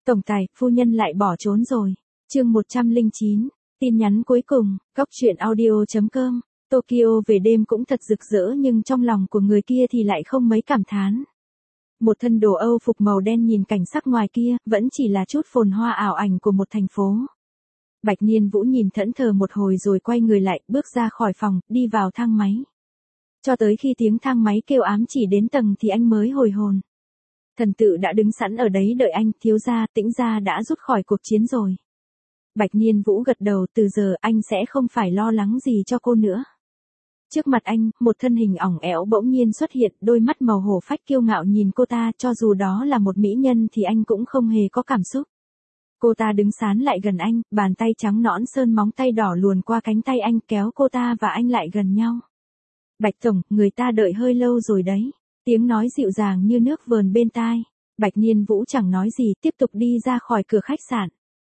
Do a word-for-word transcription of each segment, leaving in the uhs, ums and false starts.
Tổng tài, phu nhân lại bỏ trốn rồi. Chương một trăm lẻ chín, tin nhắn cuối cùng, góc truyện audio chấm com. Tokyo về đêm cũng thật rực rỡ nhưng trong lòng của người kia thì lại không mấy cảm thán. Một thân đồ Âu phục màu đen nhìn cảnh sắc ngoài kia, vẫn chỉ là chút phồn hoa ảo ảnh của một thành phố. Bạch Niên Vũ nhìn thẫn thờ một hồi rồi quay người lại, bước ra khỏi phòng, đi vào thang máy. Cho tới khi tiếng thang máy kêu ám chỉ đến tầng thì anh mới hồi hồn. Thần tự đã đứng sẵn ở đấy đợi anh, thiếu gia, Tĩnh gia đã rút khỏi cuộc chiến rồi. Bạch Niên Vũ gật đầu, từ giờ anh sẽ không phải lo lắng gì cho cô nữa. Trước mặt anh, một thân hình ỏng ẻo bỗng nhiên xuất hiện, đôi mắt màu hổ phách kiêu ngạo nhìn cô ta, cho dù đó là một mỹ nhân thì anh cũng không hề có cảm xúc. Cô ta đứng sán lại gần anh, bàn tay trắng nõn sơn móng tay đỏ luồn qua cánh tay anh, kéo cô ta và anh lại gần nhau. Bạch tổng, người ta đợi hơi lâu rồi đấy. Tiếng nói dịu dàng như nước vờn bên tai. Bạch Niên Vũ chẳng nói gì, tiếp tục đi ra khỏi cửa khách sạn.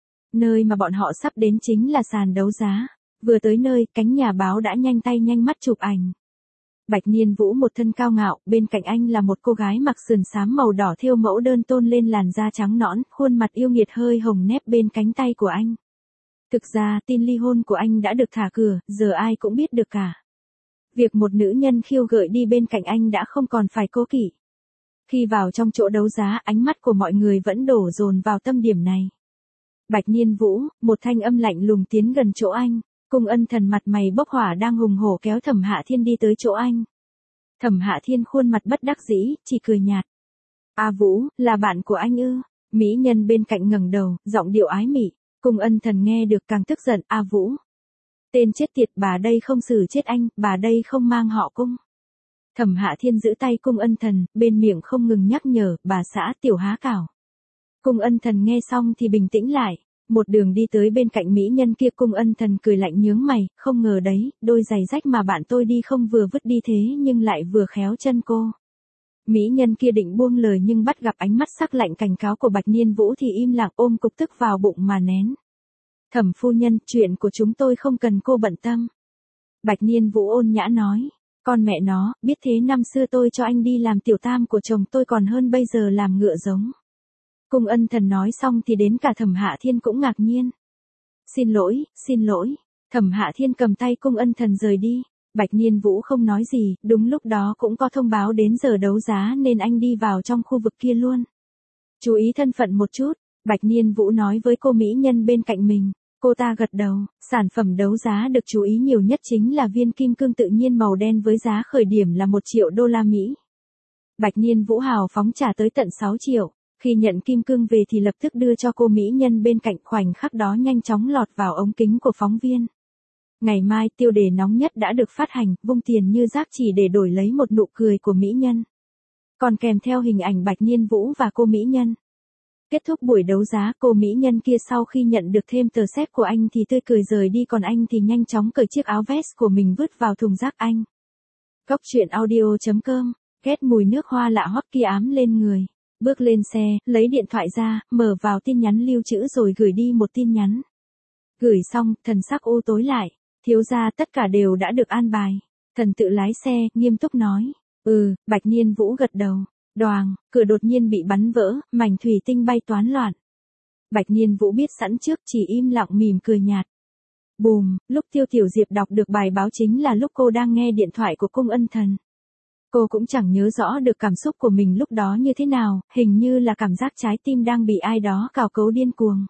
Nơi mà bọn họ sắp đến chính là sàn đấu giá. Vừa tới nơi, cánh nhà báo đã nhanh tay nhanh mắt chụp ảnh. Bạch Niên Vũ một thân cao ngạo, bên cạnh anh là một cô gái mặc sườn xám màu đỏ thêu mẫu đơn tôn lên làn da trắng nõn, khuôn mặt yêu nghiệt hơi hồng nếp bên cánh tay của anh. Thực ra, tin ly hôn của anh đã được thả cửa, giờ ai cũng biết được cả. Việc một nữ nhân khiêu gợi đi bên cạnh anh đã không còn phải cố kỵ. Khi vào trong chỗ đấu giá, ánh mắt của mọi người vẫn đổ dồn vào tâm điểm này. Bạch Niên Vũ, một thanh âm lạnh lùng tiến gần chỗ anh. Cung Ân Thần mặt mày bốc hỏa đang hùng hổ kéo Thẩm Hạ Thiên đi tới chỗ anh. Thẩm Hạ Thiên khuôn mặt bất đắc dĩ, chỉ cười nhạt. A Vũ, là bạn của anh ư? Mỹ nhân bên cạnh ngẩng đầu, giọng điệu ái mị. Cung Ân Thần nghe được càng tức giận. A Vũ, tên chết tiệt, bà đây không xử chết anh, bà đây không mang họ Cung. Thẩm Hạ Thiên giữ tay Cung Ân Thần, bên miệng không ngừng nhắc nhở, bà xã tiểu há cảo. Cung Ân Thần nghe xong thì bình tĩnh lại. Một đường đi tới bên cạnh mỹ nhân kia, Cung Ân Thần cười lạnh nhướng mày, không ngờ đấy, đôi giày rách mà bạn tôi đi không vừa vứt đi thế nhưng lại vừa khéo chân cô. Mỹ nhân kia định buông lời nhưng bắt gặp ánh mắt sắc lạnh cảnh cáo của Bạch Niên Vũ thì im lặng ôm cục tức vào bụng mà nén. Thẩm phu nhân, chuyện của chúng tôi không cần cô bận tâm. Bạch Niên Vũ ôn nhã nói, con mẹ nó, biết thế năm xưa tôi cho anh đi làm tiểu tam của chồng tôi còn hơn bây giờ làm ngựa giống. Cung Ân Thần nói xong thì đến cả Thẩm Hạ Thiên cũng ngạc nhiên. Xin lỗi, xin lỗi. Thẩm Hạ Thiên cầm tay Cung Ân Thần rời đi. Bạch Niên Vũ không nói gì, đúng lúc đó cũng có thông báo đến giờ đấu giá nên anh đi vào trong khu vực kia luôn. Chú ý thân phận một chút, Bạch Niên Vũ nói với cô mỹ nhân bên cạnh mình. Cô ta gật đầu, sản phẩm đấu giá được chú ý nhiều nhất chính là viên kim cương tự nhiên màu đen với giá khởi điểm là một triệu đô la Mỹ. Bạch Niên Vũ hào phóng trả tới tận sáu triệu. Khi nhận kim cương về thì lập tức đưa cho cô mỹ nhân bên cạnh, khoảnh khắc đó nhanh chóng lọt vào ống kính của phóng viên. Ngày mai tiêu đề nóng nhất đã được phát hành, vung tiền như rác chỉ để đổi lấy một nụ cười của mỹ nhân. Còn kèm theo hình ảnh Bạch Niên Vũ và cô mỹ nhân. Kết thúc buổi đấu giá, cô mỹ nhân kia sau khi nhận được thêm tờ séc của anh thì tươi cười rời đi, còn anh thì nhanh chóng cởi chiếc áo vest của mình vứt vào thùng rác anh. Góc truyện audio chấm com, ghét mùi nước hoa lạ hót kia ám lên người. Bước lên xe, lấy điện thoại ra, mở vào tin nhắn lưu trữ rồi gửi đi một tin nhắn. Gửi xong, thần sắc u tối lại. Thiếu gia, tất cả đều đã được an bài. Thần tự lái xe, nghiêm túc nói. Ừ, Bạch Niên Vũ gật đầu. Đoàng, cửa đột nhiên bị bắn vỡ, mảnh thủy tinh bay toán loạn. Bạch Niên Vũ biết sẵn trước, chỉ im lặng mỉm cười nhạt. Bùm, lúc Tiêu Tiểu Diệp đọc được bài báo chính là lúc cô đang nghe điện thoại của Cung Ân Thần. Cô cũng chẳng nhớ rõ được cảm xúc của mình lúc đó như thế nào, hình như là cảm giác trái tim đang bị ai đó cào cấu điên cuồng.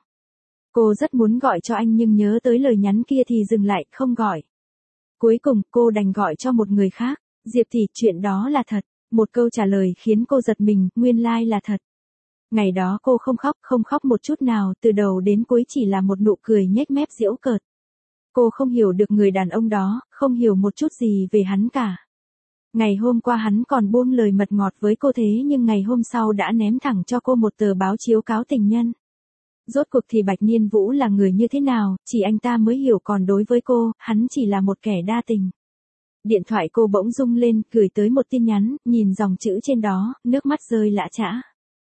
Cô rất muốn gọi cho anh nhưng nhớ tới lời nhắn kia thì dừng lại, không gọi. Cuối cùng, cô đành gọi cho một người khác. Diệp thì, chuyện đó là thật. Một câu trả lời khiến cô giật mình, nguyên lai like là thật. Ngày đó cô không khóc, không khóc một chút nào, từ đầu đến cuối chỉ là một nụ cười nhếch mép giễu cợt. Cô không hiểu được người đàn ông đó, không hiểu một chút gì về hắn cả. Ngày hôm qua hắn còn buông lời mật ngọt với cô thế nhưng ngày hôm sau đã ném thẳng cho cô một tờ báo chiếu cáo tình nhân. Rốt cuộc thì Bạch Niên Vũ là người như thế nào, chỉ anh ta mới hiểu, còn đối với cô, hắn chỉ là một kẻ đa tình. Điện thoại cô bỗng rung lên, gửi tới một tin nhắn, nhìn dòng chữ trên đó, nước mắt rơi lã chã.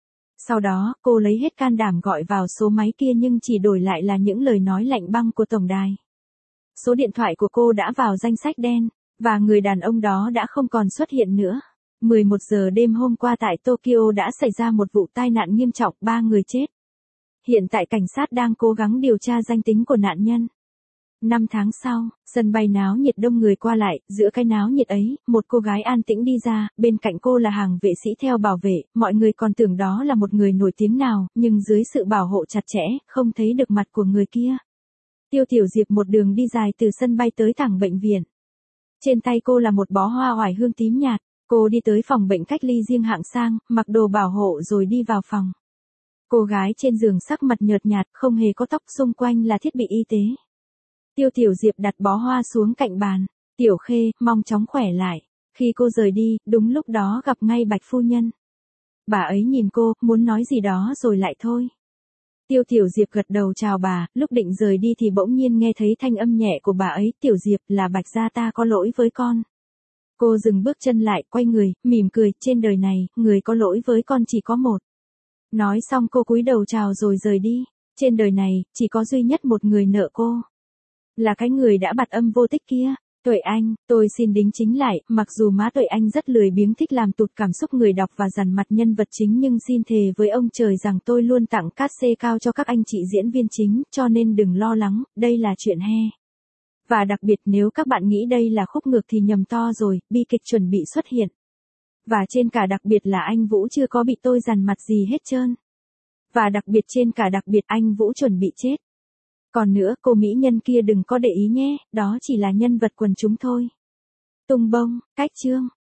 Sau đó, cô lấy hết can đảm gọi vào số máy kia nhưng chỉ đổi lại là những lời nói lạnh băng của tổng đài. Số điện thoại của cô đã vào danh sách đen. Và người đàn ông đó đã không còn xuất hiện nữa. mười một giờ đêm hôm qua tại Tokyo đã xảy ra một vụ tai nạn nghiêm trọng, ba người chết. Hiện tại cảnh sát đang cố gắng điều tra danh tính của nạn nhân. Năm tháng sau, sân bay náo nhiệt đông người qua lại, giữa cái náo nhiệt ấy, một cô gái an tĩnh đi ra, bên cạnh cô là hàng vệ sĩ theo bảo vệ, mọi người còn tưởng đó là một người nổi tiếng nào, nhưng dưới sự bảo hộ chặt chẽ, không thấy được mặt của người kia. Tiêu Tiểu Diệp một đường đi dài từ sân bay tới thẳng bệnh viện. Trên tay cô là một bó hoa oải hương tím nhạt, cô đi tới phòng bệnh cách ly riêng hạng sang, mặc đồ bảo hộ rồi đi vào phòng. Cô gái trên giường sắc mặt nhợt nhạt, không hề có tóc, xung quanh là thiết bị y tế. Tiêu Tiểu Diệp đặt bó hoa xuống cạnh bàn. Tiểu Khê, mong chóng khỏe lại. Khi cô rời đi, đúng lúc đó gặp ngay Bạch phu nhân. Bà ấy nhìn cô, muốn nói gì đó rồi lại thôi. Tiêu Tiểu Diệp gật đầu chào bà, lúc định rời đi thì bỗng nhiên nghe thấy thanh âm nhẹ của bà ấy. Tiểu Diệp, là Bạch gia ta có lỗi với con. Cô dừng bước chân lại, quay người, mỉm cười, trên đời này, người có lỗi với con chỉ có một. Nói xong cô cúi đầu chào rồi rời đi. Trên đời này, chỉ có duy nhất một người nợ cô. Là cái người đã bặt âm vô tích kia. Tuệ Anh, tôi xin đính chính lại, mặc dù má Tuệ Anh rất lười biếng thích làm tụt cảm xúc người đọc và dằn mặt nhân vật chính, nhưng xin thề với ông trời rằng tôi luôn tặng cát xê cao cho các anh chị diễn viên chính, cho nên đừng lo lắng, đây là chuyện he. Và đặc biệt nếu các bạn nghĩ đây là khúc ngược thì nhầm to rồi, bi kịch chuẩn bị xuất hiện. Và trên cả đặc biệt là anh Vũ chưa có bị tôi dằn mặt gì hết trơn. Và đặc biệt trên cả đặc biệt anh Vũ chuẩn bị chết. Còn nữa, cô mỹ nhân kia đừng có để ý nhé, đó chỉ là nhân vật quần chúng thôi. Tung bông, cách chương.